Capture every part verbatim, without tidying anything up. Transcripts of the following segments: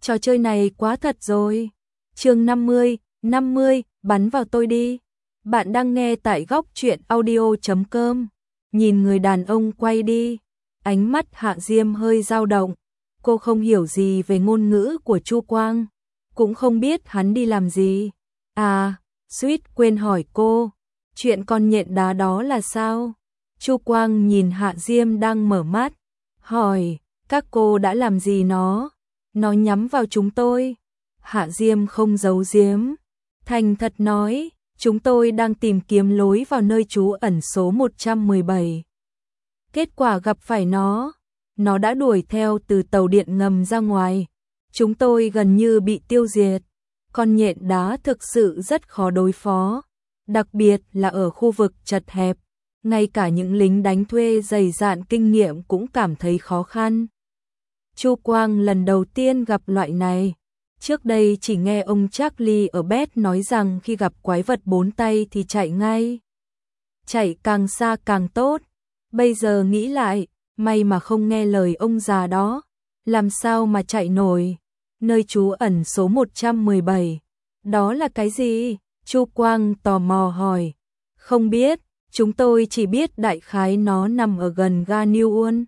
Trò chơi này quá thật rồi. Chương năm mươi, năm mươi, bắn vào tôi đi. Bạn đang nghe tại góc truyện audio chấm com. Nhìn người đàn ông quay đi, ánh mắt Hạ Diêm hơi dao động. Cô không hiểu gì về ngôn ngữ của Chu Quang, cũng không biết hắn đi làm gì. À, suýt quên hỏi cô, chuyện con nhện đá đó là sao? Chu Quang nhìn Hạ Diêm đang mở mắt, hỏi, các cô đã làm gì nó? Nó nhắm vào chúng tôi. Hạ Diêm không giấu giếm, thành thật nói, chúng tôi đang tìm kiếm lối vào nơi trú ẩn số một trăm mười bảy. Kết quả gặp phải nó, nó đã đuổi theo từ tàu điện ngầm ra ngoài. Chúng tôi gần như bị tiêu diệt. Con nhện đá thực sự rất khó đối phó, đặc biệt là ở khu vực chật hẹp. Ngay cả những lính đánh thuê dày dạn kinh nghiệm cũng cảm thấy khó khăn. Chu Quang lần đầu tiên gặp loại này. Trước đây chỉ nghe ông Charlie ở Bét nói rằng khi gặp quái vật bốn tay thì chạy ngay. Chạy càng xa càng tốt. Bây giờ nghĩ lại, may mà không nghe lời ông già đó. Làm sao mà chạy nổi? Nơi trú ẩn số một trăm mười bảy. Đó là cái gì? Chu Quang tò mò hỏi. Không biết, chúng tôi chỉ biết đại khái nó nằm ở gần ga New Ulm.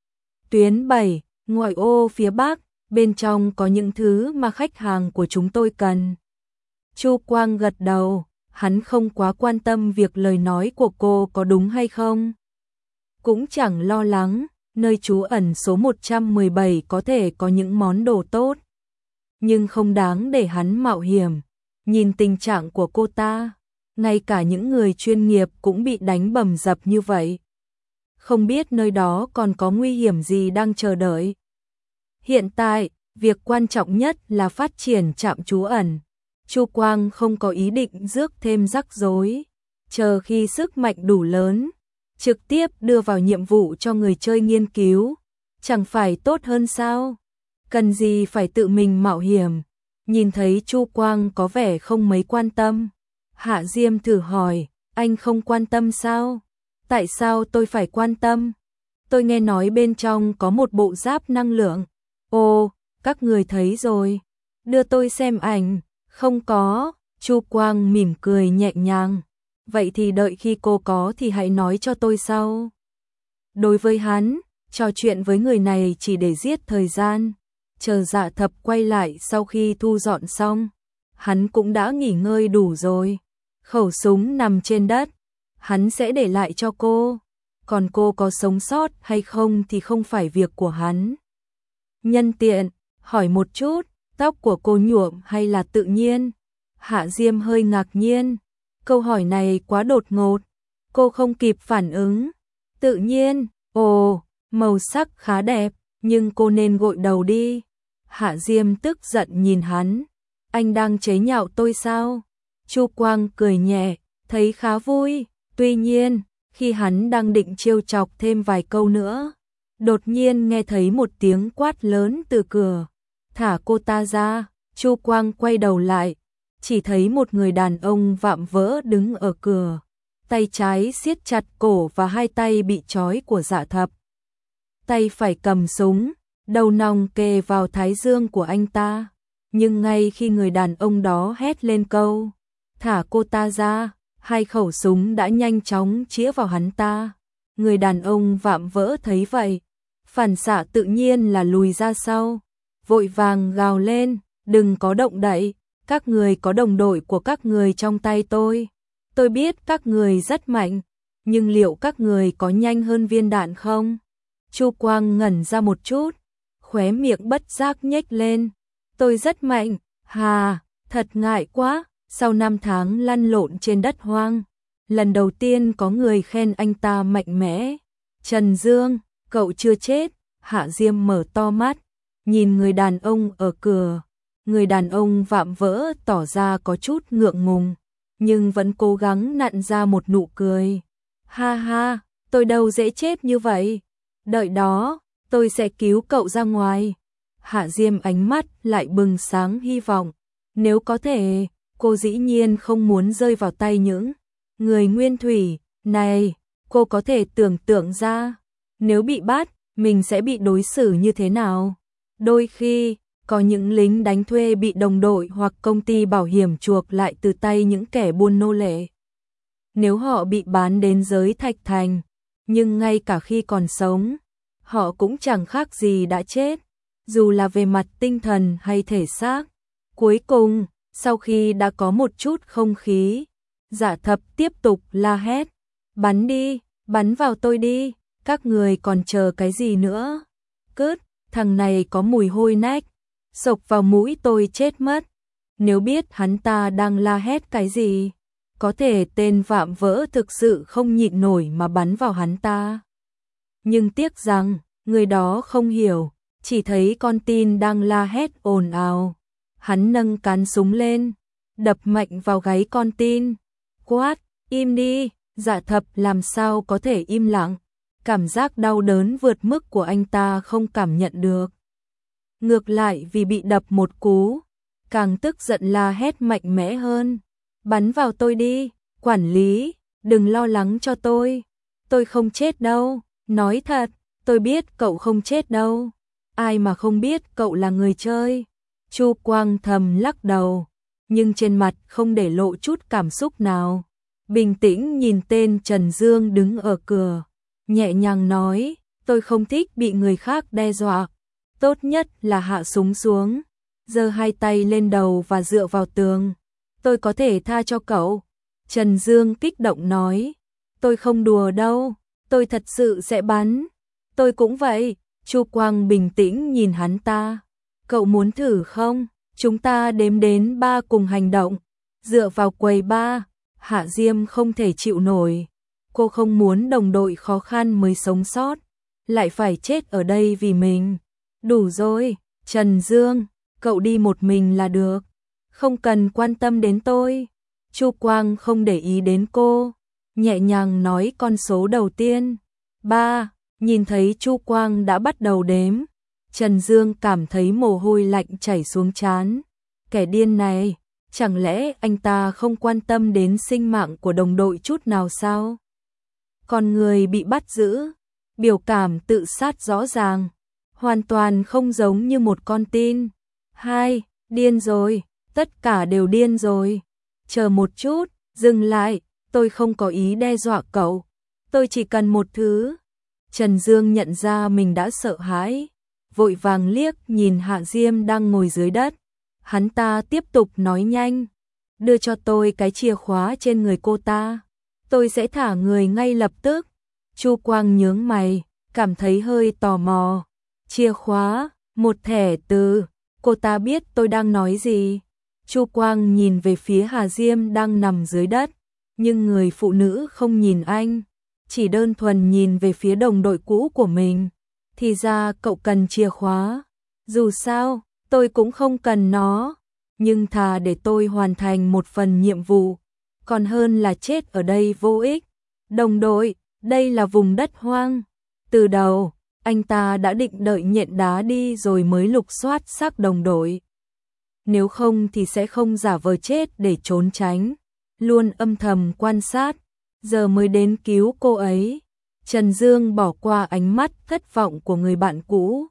Tuyến bảy, ngoại ô phía Bắc, bên trong có những thứ mà khách hàng của chúng tôi cần. Chu Quang gật đầu, hắn không quá quan tâm việc lời nói của cô có đúng hay không. Cũng chẳng lo lắng, nơi trú ẩn số một trăm mười bảy có thể có những món đồ tốt. Nhưng không đáng để hắn mạo hiểm. Nhìn tình trạng của cô ta, ngay cả những người chuyên nghiệp cũng bị đánh bầm dập như vậy. Không biết nơi đó còn có nguy hiểm gì đang chờ đợi. Hiện tại, việc quan trọng nhất là phát triển trạm trú ẩn. Chu Quang không có ý định rước thêm rắc rối. Chờ khi sức mạnh đủ lớn, trực tiếp đưa vào nhiệm vụ cho người chơi nghiên cứu. Chẳng phải tốt hơn sao? Cần gì phải tự mình mạo hiểm. Nhìn thấy Chu Quang có vẻ không mấy quan tâm, Hạ Diêm thử hỏi, anh không quan tâm sao? Tại sao tôi phải quan tâm? Tôi nghe nói bên trong có một bộ giáp năng lượng. Ồ, các người thấy rồi. Đưa tôi xem ảnh. Không có. Chu Quang mỉm cười nhẹ nhàng. Vậy thì đợi khi cô có thì hãy nói cho tôi sau. Đối với hắn, trò chuyện với người này chỉ để giết thời gian. Chờ Dạ Thập quay lại sau khi thu dọn xong, hắn cũng đã nghỉ ngơi đủ rồi. Khẩu súng nằm trên đất, hắn sẽ để lại cho cô. Còn cô có sống sót hay không thì không phải việc của hắn. Nhân tiện, hỏi một chút, tóc của cô nhuộm hay là tự nhiên? Hạ Diêm hơi ngạc nhiên. Câu hỏi này quá đột ngột. Cô không kịp phản ứng. Tự nhiên, ồ, màu sắc khá đẹp, nhưng cô nên gội đầu đi. Hạ Diêm tức giận nhìn hắn. Anh đang chế nhạo tôi sao? Chu Quang cười nhẹ, thấy khá vui. Tuy nhiên, khi hắn đang định trêu chọc thêm vài câu nữa, đột nhiên nghe thấy một tiếng quát lớn từ cửa. Thả cô ta ra. Chu Quang quay đầu lại, chỉ thấy một người đàn ông vạm vỡ đứng ở cửa. Tay trái siết chặt cổ và hai tay bị trói của Dạ Thập. Tay phải cầm súng, đầu nòng kề vào thái dương của anh ta. Nhưng ngay khi người đàn ông đó hét lên câu, thả cô ta ra, hai khẩu súng đã nhanh chóng chĩa vào hắn ta. Người đàn ông vạm vỡ thấy vậy, phản xạ tự nhiên là lùi ra sau, vội vàng gào lên, đừng có động đậy, các người có đồng đội của các người trong tay tôi. Tôi biết các người rất mạnh, nhưng liệu các người có nhanh hơn viên đạn không? Chu Quang ngẩn ra một chút, khóe miệng bất giác nhếch lên. Tôi rất mạnh, hà, thật ngại quá. Sau năm tháng lăn lộn trên đất hoang, lần đầu tiên có người khen anh ta mạnh mẽ. Trần Dương, cậu chưa chết. Hạ Diêm mở to mắt, nhìn người đàn ông ở cửa. Người đàn ông vạm vỡ tỏ ra có chút ngượng ngùng, nhưng vẫn cố gắng nặn ra một nụ cười. Ha ha, tôi đâu dễ chết như vậy. Đợi đó, tôi sẽ cứu cậu ra ngoài. Hạ Diêm ánh mắt lại bừng sáng hy vọng. Nếu có thể, cô dĩ nhiên không muốn rơi vào tay những người nguyên thủy. Này, cô có thể tưởng tượng ra, nếu bị bắt, mình sẽ bị đối xử như thế nào. Đôi khi, Có những lính đánh thuê bị đồng đội hoặc công ty bảo hiểm chuộc lại từ tay những kẻ buôn nô lệ. Nếu họ bị bán đến giới Thạch Thành, nhưng ngay cả khi còn sống, họ cũng chẳng khác gì đã chết, dù là về mặt tinh thần hay thể xác. Cuối cùng, sau khi đã có một chút không khí, Dạ Thập tiếp tục la hét, bắn đi, bắn vào tôi đi, các người còn chờ cái gì nữa? Cướt, thằng này có mùi hôi nách, sộc vào mũi tôi chết mất. Nếu biết hắn ta đang la hét cái gì, có thể tên vạm vỡ thực sự không nhịn nổi mà bắn vào hắn ta. Nhưng tiếc rằng, người đó không hiểu, chỉ thấy con tin đang la hét ồn ào. Hắn nâng cán súng lên, đập mạnh vào gáy con tin. Quát, im đi, Dạ Thập làm sao có thể im lặng. Cảm giác đau đớn vượt mức của anh ta không cảm nhận được. Ngược lại vì bị đập một cú, càng tức giận la hét mạnh mẽ hơn. Bắn vào tôi đi, quản lý, đừng lo lắng cho tôi. Tôi không chết đâu, nói thật, tôi biết cậu không chết đâu. Ai mà không biết cậu là người chơi. Chu Quang thầm lắc đầu, nhưng trên mặt không để lộ chút cảm xúc nào. Bình tĩnh nhìn tên Trần Dương đứng ở cửa, nhẹ nhàng nói, tôi không thích bị người khác đe dọa. Tốt nhất là hạ súng xuống, giơ hai tay lên đầu và dựa vào tường. Tôi có thể tha cho cậu. Trần Dương kích động nói, tôi không đùa đâu, tôi thật sự sẽ bắn. Tôi cũng vậy. Chu Quang bình tĩnh nhìn hắn ta. Cậu muốn thử không? Chúng ta đếm đến ba cùng hành động. Dựa vào quầy ba, Hạ Diêm không thể chịu nổi. Cô không muốn đồng đội khó khăn mới sống sót, lại phải chết ở đây vì mình. Đủ rồi, Trần Dương, cậu đi một mình là được. Không cần quan tâm đến tôi. Chu Quang không để ý đến cô, nhẹ nhàng nói con số đầu tiên. Ba, nhìn thấy Chu Quang đã bắt đầu đếm. Trần Dương cảm thấy mồ hôi lạnh chảy xuống trán. Kẻ điên này, chẳng lẽ anh ta không quan tâm đến sinh mạng của đồng đội chút nào sao? Con người bị bắt giữ, biểu cảm tự sát rõ ràng, hoàn toàn không giống như một con tin. Hai, điên rồi, tất cả đều điên rồi. Chờ một chút, dừng lại, tôi không có ý đe dọa cậu, tôi chỉ cần một thứ. Trần Dương nhận ra mình đã sợ hãi, vội vàng liếc nhìn Hạ Diêm đang ngồi dưới đất. Hắn ta tiếp tục nói nhanh, đưa cho tôi cái chìa khóa trên người cô ta, tôi sẽ thả người ngay lập tức. Chu Quang nhướng mày, cảm thấy hơi tò mò. Chìa khóa, một thẻ từ, cô ta biết tôi đang nói gì. Chu Quang nhìn về phía Hà Diêm đang nằm dưới đất, nhưng người phụ nữ không nhìn anh, chỉ đơn thuần nhìn về phía đồng đội cũ của mình. Thì ra cậu cần chìa khóa. Dù sao, tôi cũng không cần nó, nhưng thà để tôi hoàn thành một phần nhiệm vụ, còn hơn là chết ở đây vô ích. Đồng đội, đây là vùng đất hoang. Từ đầu, anh ta đã định đợi nhện đá đi rồi mới lục soát xác đồng đội. Nếu không thì sẽ không giả vờ chết để trốn tránh, luôn âm thầm quan sát, giờ mới đến cứu cô ấy. Trần Dương bỏ qua ánh mắt thất vọng của người bạn cũ,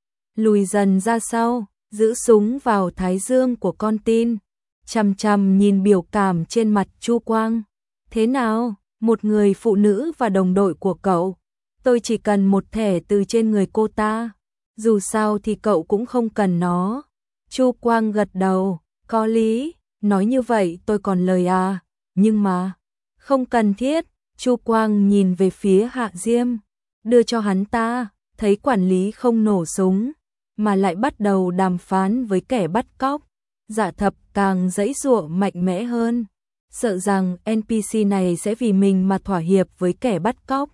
lùi dần ra sau, giữ súng vào thái dương của con tin, chằm chằm nhìn biểu cảm trên mặt Chu Quang. Thế nào, một người phụ nữ và đồng đội của cậu, tôi chỉ cần một thẻ từ trên người cô ta, dù sao thì cậu cũng không cần nó. Chu Quang gật đầu, có lý, nói như vậy tôi còn lời à, nhưng mà, không cần thiết. Chu Quang nhìn về phía Hạ Diêm, đưa cho hắn ta, thấy quản lý không nổ súng, mà lại bắt đầu đàm phán với kẻ bắt cóc. Dạ Thập càng giãy giụa mạnh mẽ hơn, sợ rằng en pê xê này sẽ vì mình mà thỏa hiệp với kẻ bắt cóc.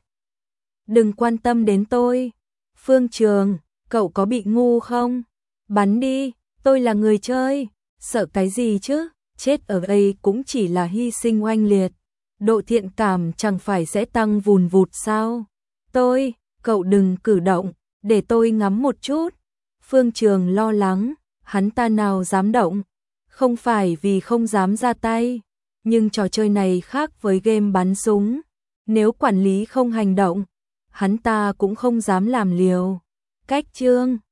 Đừng quan tâm đến tôi. Phương Trường, cậu có bị ngu không? Bắn đi, tôi là người chơi, sợ cái gì chứ, chết ở đây cũng chỉ là hy sinh oanh liệt. Độ thiện cảm chẳng phải sẽ tăng vùn vụt sao? Tôi, cậu đừng cử động, để tôi ngắm một chút. Phương Trường lo lắng, hắn ta nào dám động, không phải vì không dám ra tay, nhưng trò chơi này khác với game bắn súng. Nếu quản lý không hành động, hắn ta cũng không dám làm liều. Cách chương